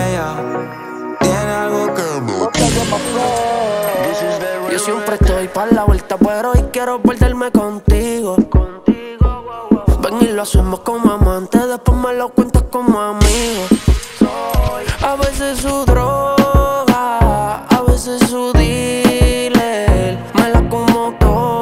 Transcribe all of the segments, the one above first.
ella tiene algo que no. Yo siempre estoy para la vuelta, pero hoy quiero perderme contigo. Ven y lo hacemos como amantes, después me lo cuentas como amigo. A veces su droga, a veces su dealer, me la como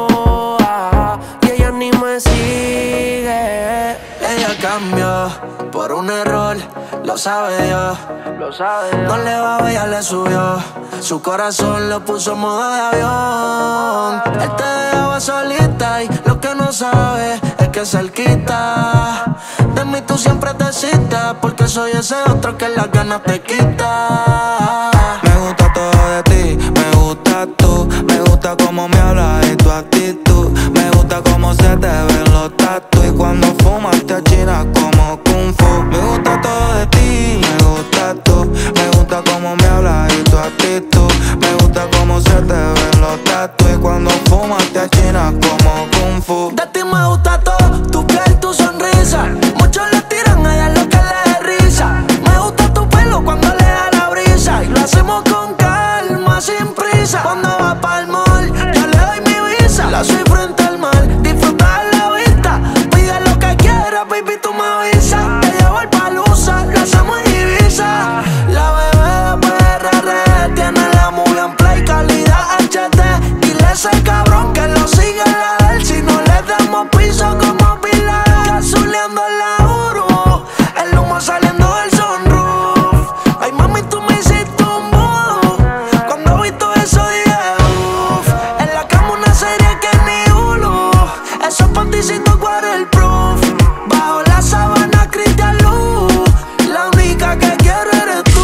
toda y ella ni me sigue. Ella cambió por un error, lo sabe Dios. No le va, ella le subió. Su corazón lo puso en modo de avión. Él te dejaba solita y lo que no sabe es que cerquita de mí tú siempre te citas, porque soy ese otro que las ganas te quita. Me gusta todo de ti, me gusta tú. Me gusta cómo me hablas y tu actitud. Me gusta cómo se te ven los tatu y cuando fumas te achinas como kung fu. Me gusta todo de ti, me gusta tú. Me gusta cómo me hablas y tu actitud. Me gusta cómo se te ven los tatu y cuando fumas te achinas como kung fu. De ti me gusta todo, tu piel, tu sonrisa. Muchos le tiran a ella lo que le dé risa. Me gusta tu pelo cuando le da la brisa. Y lo hacemos con calma, sin prisa. Cuando va pa'l mall, yo le doy mi visa. La soy frente al mar, disfruta de la vista. Pide lo que quieras, baby, tú me avisas. Te llevo al Palusa, lo hacemos en Ibiza. La bebé de PRR tiene la movie en play, calidad HD. Dile a ese cabrón que lo siga en la del. Si no le damos piso como Pilar, gasoleando en la Uru, el humo saliendo del sunroof. Ay mami, tú me hiciste un boo. Cuando vi todo eso dije uff. En la cama una serie que ni Hulu. Esos panticitos waterproof. Bajo la sábana Cristian Luz. La única que quiero eres tú.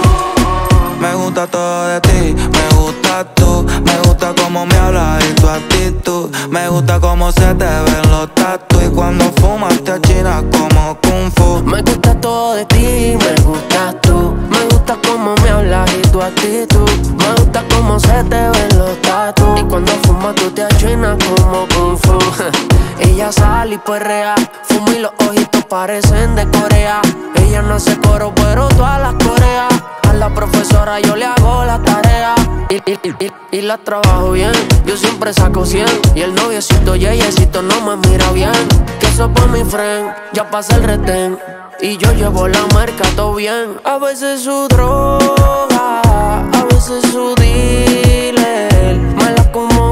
Me gusta todo de ti, me gusta tú. Me gusta cómo me hablas y tu actitud. Me gusta cómo se te ven los tatu y cuando fumas te achinas como kung fu. Me gusta todo de ti, me gustas tú. Me gusta cómo me hablas y tu actitud. Me gusta cómo se te ven los tatus y cuando fumas tú te achinas como kung fu. Ella sale y perrea, fuma y los ojitos parecen de Corea. Ella no hace coro pero todas las coreas. A la profesora yo le hago la tarea y la trabajo bien. Yo siempre saco 100 y el noviecito yeyecito no me mira bien. Que eso pa' mi friend, ya pasa el retén y yo llevo la marca todo bien. A veces su droga, a veces su dealer, me la como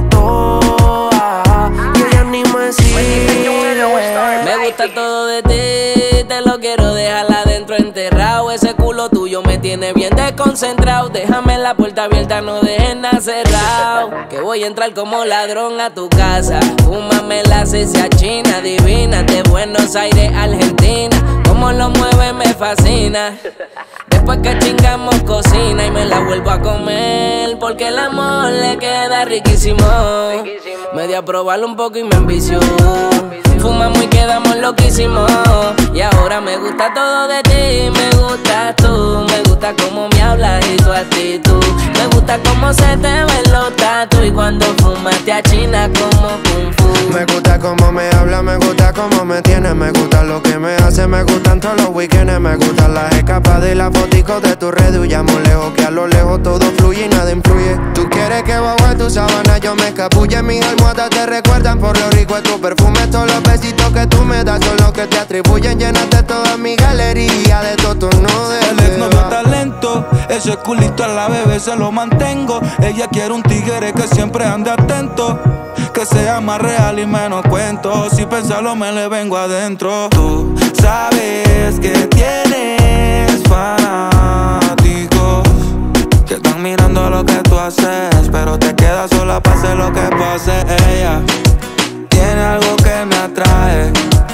toda y ella ni me sigue. Me gusta todo de ti, te lo quiero dejar adentro enterrado. Ese culo tuyo me tiene bien desconcentrado. Déjame la puerta abierta, no dejes nada cerrado. Que voy a entrar como ladrón a tu casa. Fúmame la cecia china, divina, de Buenos Aires, Argentina. Cómo lo mueve me fascina. Después que chingamos cocina y me la vuelvo a comer, porque el amor le queda riquísimo. Me di a probarlo un poco y me envició. Fumamos y quedamos loquísimos. Y ahora me gusta todo de ti, me gusta tú. Me gusta cómo me hablas y tu actitud. Me gusta cómo se te ven los tatu y cuando fumas te achinas como kung fu. Me gusta cómo me habla, me gusta cómo me tiene. Me gusta lo que me hace, me gustan todos los weekends. Me gustan las escapadas y las foticos de tu red. Huyamos lejos, que a lo lejos todo fluye y nada influye. Tú quieres que bajo en tu sábana yo me escapulle. Mis almohadas te recuerdan por lo rico de tu perfume. Todos los besitos que tú me das son los que te atribuyen. Llenaste toda mi galería de todo tu nudes. El ex no vio talento, ese culito a la bebé se lo mantengo. Ella quiere un tigre que siempre ande atento, que sea más real y menos cuento. Si pensarlo me le vengo adentro. Tú sabes que tienes fanáticos que están mirando lo que tú haces, pero te quedas sola pase lo que pase. Ella tiene algo que me atrae,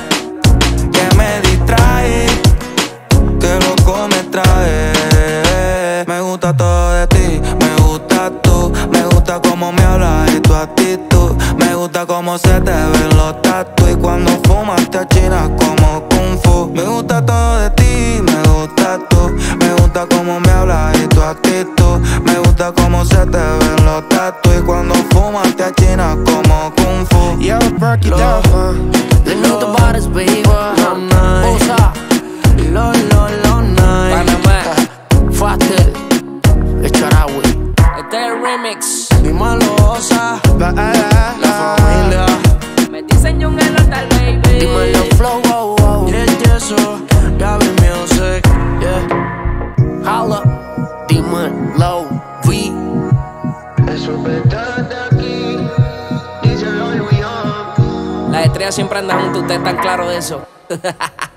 que me distrae, que loco me trae. Me gusta todo de ti, me gusta tú. Me gusta cómo me hablas y tu actitud. Me gusta cómo se te ven los tatu y cuando fumas te achinas como kung fu. Me gusta todo de ti, me gusta tú. Me gusta cómo me hablas y tu actitud. Me gusta cómo se te ven los tatu y cuando fumas te achinas como kung fu. Yo, break it down, Le know the baddest baby. Usa Lo night. Panamá, la familia. Me diseñó un tal baby. Dímelo flow, wow, wow. Y el yeso, Gaby Music, yeah. Holla, dímelo, V. Eso es verdad de aquí. Díselo al Leon. Las estrellas siempre andan juntas, ustedes están claros de eso.